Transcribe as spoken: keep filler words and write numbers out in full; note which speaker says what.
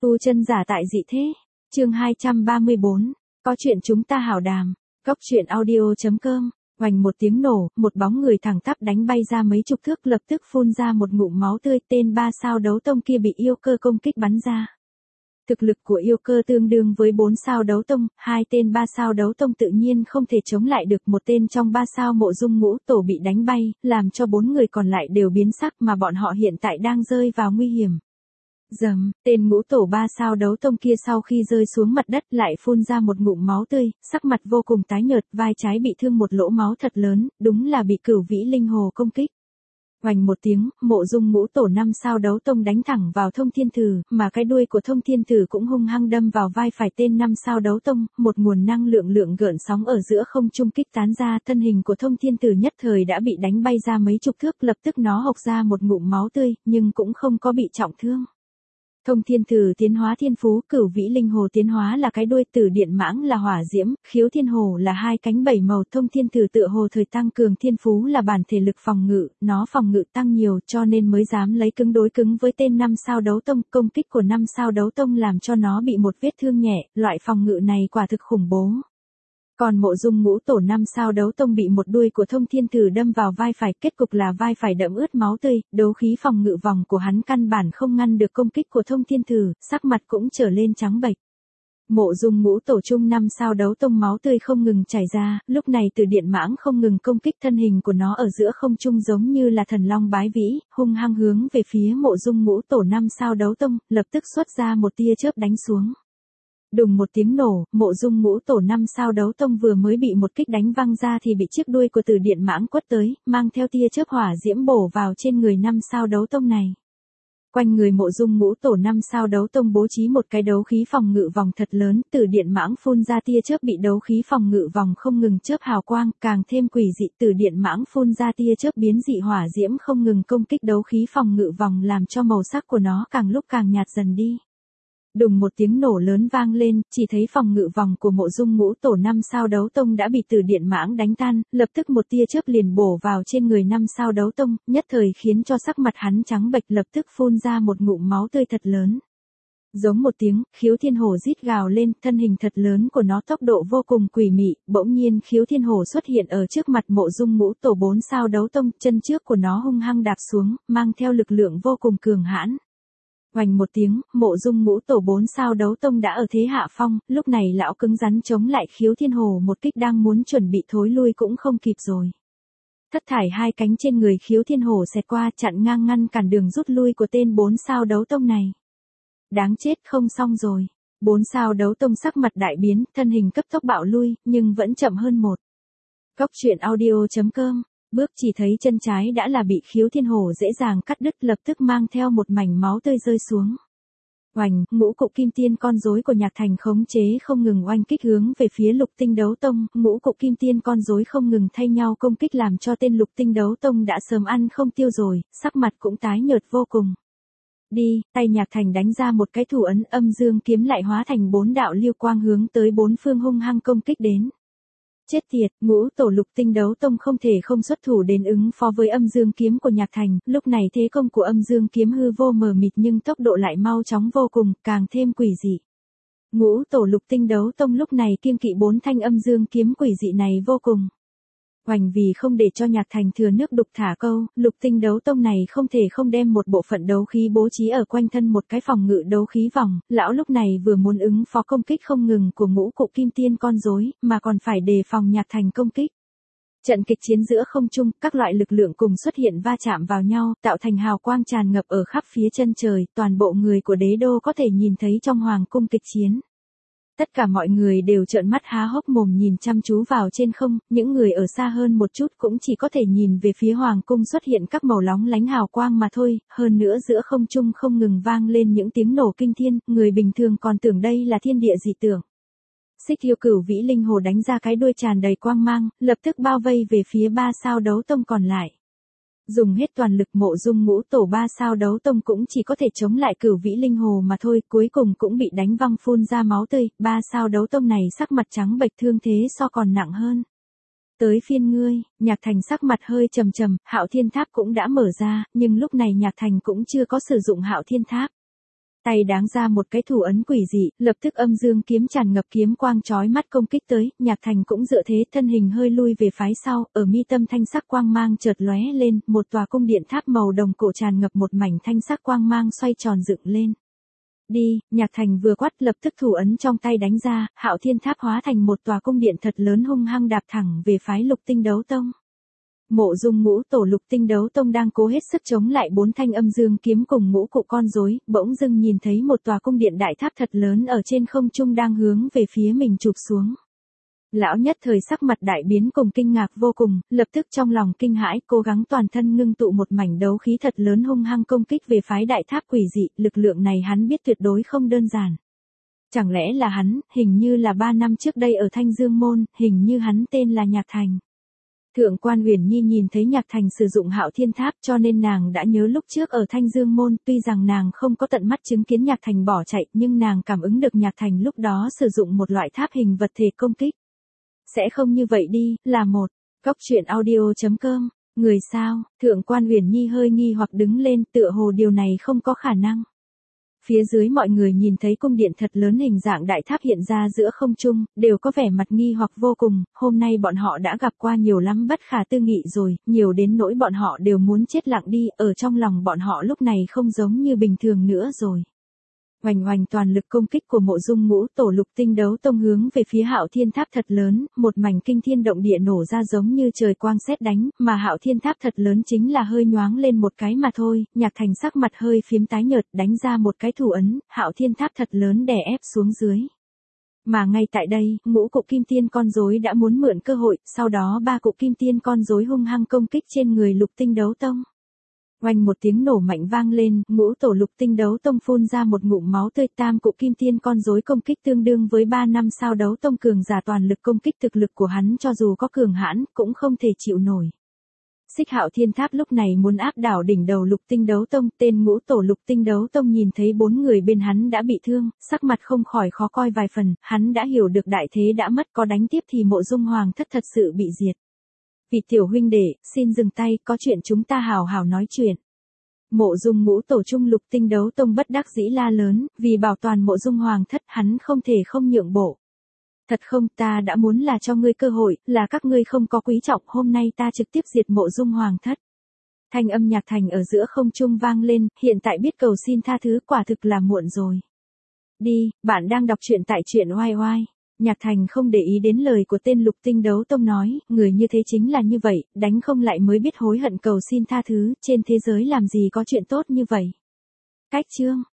Speaker 1: Tu chân giả tại dị thế. Chương hai trăm ba mươi bốn. Có chuyện chúng ta hảo đàm. Góc truyện audio.com. Oành một tiếng nổ, một bóng người thẳng tắp đánh bay ra mấy chục thước, lập tức phun ra một ngụm máu tươi. Tên ba sao đấu tông kia bị yêu cơ công kích bắn ra. Thực lực của yêu cơ tương đương với bốn sao đấu tông, hai tên ba sao đấu tông tự nhiên không thể chống lại được. Một tên trong ba sao Mộ Dung Ngũ Tổ bị đánh bay, làm cho bốn người còn lại đều biến sắc, mà bọn họ hiện tại đang rơi vào nguy hiểm. Dầm, tên Ngũ Tổ ba sao đấu tông kia sau khi rơi xuống mặt đất lại phun ra một ngụm máu tươi, sắc mặt vô cùng tái nhợt, vai trái bị thương một lỗ máu thật lớn, đúng là bị Cửu Vĩ Linh Hồ công kích. Oành một tiếng, Mộ Dung Ngũ Tổ năm sao đấu tông đánh thẳng vào Thông Thiên Thử, mà cái đuôi của Thông Thiên Thử cũng hung hăng đâm vào vai phải tên năm sao đấu tông, một nguồn năng lượng lượng gợn sóng ở giữa không trung kích tán ra, thân hình của Thông Thiên Thử nhất thời đã bị đánh bay ra mấy chục thước, lập tức nó hộc ra một ngụm máu tươi, nhưng cũng không có bị trọng thương. Thông Thiên Thử tiến hóa thiên phú, Cửu Vĩ Linh Hồ tiến hóa là cái đuôi, Tử Điện Mãng là hỏa diễm, Khiếu Thiên Hồ là hai cánh bảy màu. Thông Thiên Thử tựa hồ thời tăng cường thiên phú là bản thể lực phòng ngự, nó phòng ngự tăng nhiều cho nên mới dám lấy cứng đối cứng với tên năm sao đấu tông. Công kích của năm sao đấu tông làm cho nó bị một vết thương nhẹ, loại phòng ngự này quả thực khủng bố. Còn Mộ Dung Ngũ Tổ năm sao đấu tông bị một đuôi của Thông Thiên Thử đâm vào vai phải, kết cục là vai phải đẫm ướt máu tươi, đấu khí phòng ngự vòng của hắn căn bản không ngăn được công kích của Thông Thiên Thử, sắc mặt cũng trở lên trắng bệch. Mộ Dung Ngũ Tổ chung năm sao đấu tông máu tươi không ngừng chảy ra, lúc này Tử Điện Mãng không ngừng công kích, thân hình của nó ở giữa không trung giống như là thần long bái vĩ, hung hăng hướng về phía Mộ Dung Ngũ Tổ năm sao đấu tông, lập tức xuất ra một tia chớp đánh xuống. Đùng một tiếng nổ, Mộ Dung Ngũ Tổ năm sao đấu tông vừa mới bị một kích đánh văng ra thì bị chiếc đuôi của Tử Điện Mãng quất tới, mang theo tia chớp hỏa diễm bổ vào trên người năm sao đấu tông này. Quanh người Mộ Dung Ngũ Tổ năm sao đấu tông bố trí một cái đấu khí phòng ngự vòng thật lớn, Tử Điện Mãng phun ra tia chớp bị đấu khí phòng ngự vòng không ngừng chớp hào quang, càng thêm quỷ dị. Tử Điện Mãng phun ra tia chớp biến dị hỏa diễm không ngừng công kích đấu khí phòng ngự vòng, làm cho màu sắc của nó càng lúc càng nhạt dần đi. Đùng một tiếng nổ lớn vang lên, chỉ thấy phòng ngự vòng của Mộ Dung Ngũ Tổ năm sao đấu tông đã bị Tử Điện Mãng đánh tan, lập tức một tia chớp liền bổ vào trên người năm sao đấu tông, nhất thời khiến cho sắc mặt hắn trắng bệch, lập tức phun ra một ngụm máu tươi thật lớn. Giống một tiếng, Khiếu Thiên Hổ rít gào lên, thân hình thật lớn của nó tốc độ vô cùng quỷ mị, bỗng nhiên Khiếu Thiên Hổ xuất hiện ở trước mặt Mộ Dung Ngũ Tổ bốn sao đấu tông, chân trước của nó hung hăng đạp xuống, mang theo lực lượng vô cùng cường hãn. Oành một tiếng, Mộ Dung Ngũ Tổ bốn sao đấu tông đã ở thế hạ phong, lúc này lão cứng rắn chống lại Khiếu Thiên Hồ một kích, đang muốn chuẩn bị thối lui cũng không kịp rồi. Thất thải hai cánh trên người Khiếu Thiên Hồ xẹt qua, chặn ngang ngăn cản đường rút lui của tên bốn sao đấu tông này. Đáng chết, không xong rồi. Bốn sao đấu tông sắc mặt đại biến, thân hình cấp tốc bạo lui, nhưng vẫn chậm hơn một. Góc truyện audio.com. Bước chỉ thấy chân trái đã là bị Khiếu Thiên Hổ dễ dàng cắt đứt, lập tức mang theo một mảnh máu tươi rơi xuống. Oành, ngũ cụ kim tiên con rối của Nhạc Thành khống chế không ngừng oanh kích hướng về phía Lục Tinh Đấu Tông, ngũ cụ kim tiên con rối không ngừng thay nhau công kích làm cho tên Lục Tinh Đấu Tông đã sớm ăn không tiêu rồi, sắc mặt cũng tái nhợt vô cùng. Đi, tay Nhạc Thành đánh ra một cái thủ ấn, âm dương kiếm lại hóa thành bốn đạo lưu quang hướng tới bốn phương hung hăng công kích đến. Chết tiệt, Ngũ Tổ Lục Tinh Đấu Tông không thể không xuất thủ đến ứng phó với âm dương kiếm của Nhạc Thành, lúc này thế công của âm dương kiếm hư vô mờ mịt nhưng tốc độ lại mau chóng vô cùng, càng thêm quỷ dị. Ngũ Tổ Lục Tinh Đấu Tông lúc này kiêng kỵ bốn thanh âm dương kiếm quỷ dị này vô cùng. Hoành vì không để cho Nhạc Thành thừa nước đục thả câu, Lục Tinh Đấu Tông này không thể không đem một bộ phận đấu khí bố trí ở quanh thân một cái phòng ngự đấu khí vòng, lão lúc này vừa muốn ứng phó công kích không ngừng của ngũ cụ kim tiên con rối, mà còn phải đề phòng Nhạc Thành công kích. Trận kịch chiến giữa không trung, các loại lực lượng cùng xuất hiện va chạm vào nhau, tạo thành hào quang tràn ngập ở khắp phía chân trời, toàn bộ người của đế đô có thể nhìn thấy trong hoàng cung kịch chiến. Tất cả mọi người đều trợn mắt há hốc mồm nhìn chăm chú vào trên không, những người ở xa hơn một chút cũng chỉ có thể nhìn về phía hoàng cung xuất hiện các màu lóng lánh hào quang mà thôi, hơn nữa giữa không trung không ngừng vang lên những tiếng nổ kinh thiên, người bình thường còn tưởng đây là thiên địa dị tượng. Xích Yêu Cửu Vĩ Linh Hồ đánh ra cái đuôi tràn đầy quang mang, lập tức bao vây về phía ba sao đấu tông còn lại. Dùng hết toàn lực, Mộ Dung Ngũ Tổ ba sao đấu tông cũng chỉ có thể chống lại Cửu Vĩ Linh Hồ mà thôi, cuối cùng cũng bị đánh văng phun ra máu tươi, ba sao đấu tông này sắc mặt trắng bệch, thương thế so còn nặng hơn. Tới phiên ngươi, Nhạc Thành sắc mặt hơi trầm trầm, Hạo Thiên Tháp cũng đã mở ra, nhưng lúc này Nhạc Thành cũng chưa có sử dụng Hạo Thiên Tháp. Tay đáng ra một cái thủ ấn quỷ dị, lập tức âm dương kiếm tràn ngập kiếm quang chói mắt công kích tới, Nhạc Thành cũng dựa thế, thân hình hơi lui về phái sau, ở mi tâm thanh sắc quang mang chợt lóe lên, một tòa cung điện tháp màu đồng cổ tràn ngập một mảnh thanh sắc quang mang xoay tròn dựng lên. Đi, Nhạc Thành vừa quát lập tức thủ ấn trong tay đánh ra, Hạo Thiên Tháp hóa thành một tòa cung điện thật lớn hung hăng đạp thẳng về phái Lục Tinh Đấu Tông. Mộ Dung Ngũ Tổ Lục Tinh Đấu Tông đang cố hết sức chống lại bốn thanh âm dương kiếm cùng ngũ cụ con rối, bỗng dưng nhìn thấy một tòa cung điện đại tháp thật lớn ở trên không trung đang hướng về phía mình chụp xuống. Lão nhất thời sắc mặt đại biến cùng kinh ngạc vô cùng, lập tức trong lòng kinh hãi, cố gắng toàn thân ngưng tụ một mảnh đấu khí thật lớn hung hăng công kích về phái đại tháp quỷ dị, lực lượng này hắn biết tuyệt đối không đơn giản. Chẳng lẽ là hắn, hình như là ba năm trước đây ở Thanh Dương Môn, hình như hắn tên là Nhạc Thành. Thượng quan Uyển Nhi nhìn thấy Nhạc Thành sử dụng Hạo Thiên Tháp cho nên nàng đã nhớ lúc trước ở Thanh Dương Môn, tuy rằng nàng không có tận mắt chứng kiến Nhạc Thành bỏ chạy, nhưng nàng cảm ứng được Nhạc Thành lúc đó sử dụng một loại tháp hình vật thể công kích. Sẽ không như vậy đi, là một. Góc truyện audio chấm com, người sao? Thượng quan Uyển Nhi hơi nghi hoặc đứng lên, tựa hồ điều này không có khả năng. Phía dưới mọi người nhìn thấy cung điện thật lớn hình dạng đại tháp hiện ra giữa không trung, đều có vẻ mặt nghi hoặc vô cùng, hôm nay bọn họ đã gặp qua nhiều lắm bất khả tư nghị rồi, nhiều đến nỗi bọn họ đều muốn chết lặng đi, ở trong lòng bọn họ lúc này không giống như bình thường nữa rồi. Oành oành toàn lực công kích của Mộ Dung Ngũ Tổ Lục Tinh Đấu Tông hướng về phía Hạo Thiên Tháp thật lớn, một mảnh kinh thiên động địa nổ ra giống như trời quang sét đánh, mà Hạo Thiên Tháp thật lớn chính là hơi nhoáng lên một cái mà thôi, Nhạc Thành sắc mặt hơi phiếm tái nhợt, đánh ra một cái thủ ấn, Hạo Thiên Tháp thật lớn đè ép xuống dưới. Mà ngay tại đây, ngũ cụ kim tiên con rối đã muốn mượn cơ hội, sau đó ba cụ kim tiên con rối hung hăng công kích trên người Lục Tinh Đấu Tông. Oanh một tiếng nổ mạnh vang lên, Ngũ Tổ Lục Tinh Đấu Tông phun ra một ngụm máu tươi, tam cụ kim tiên con rối công kích tương đương với ba năm sao đấu tông cường giả toàn lực công kích, thực lực của hắn cho dù có cường hãn, cũng không thể chịu nổi. Xích Hạo Thiên Tháp lúc này muốn áp đảo đỉnh đầu Lục Tinh Đấu Tông, tên Ngũ Tổ Lục Tinh Đấu Tông nhìn thấy bốn người bên hắn đã bị thương, sắc mặt không khỏi khó coi vài phần, hắn đã hiểu được đại thế đã mất, có đánh tiếp thì Mộ Dung Hoàng thất thật sự bị diệt. Vị tiểu huynh đệ, xin dừng tay, có chuyện chúng ta hào hào nói chuyện. Mộ Dung Ngũ Tổ Trung Lục Tinh Đấu Tông bất đắc dĩ la lớn, vì bảo toàn Mộ Dung Hoàng thất hắn không thể không nhượng bộ. Thật không, ta đã muốn là cho ngươi cơ hội, là các ngươi không có quý trọng, hôm nay ta trực tiếp diệt Mộ Dung Hoàng thất. Thanh âm Nhạc Thành ở giữa không trung vang lên, hiện tại biết cầu xin tha thứ quả thực là muộn rồi. Đi, bạn đang đọc truyện tại truyện oai oai. Nhạc Thành không để ý đến lời của tên Lục Tinh Đấu Tông nói, người như thế chính là như vậy, đánh không lại mới biết hối hận cầu xin tha thứ, trên thế giới làm gì có chuyện tốt như vậy. Cách chương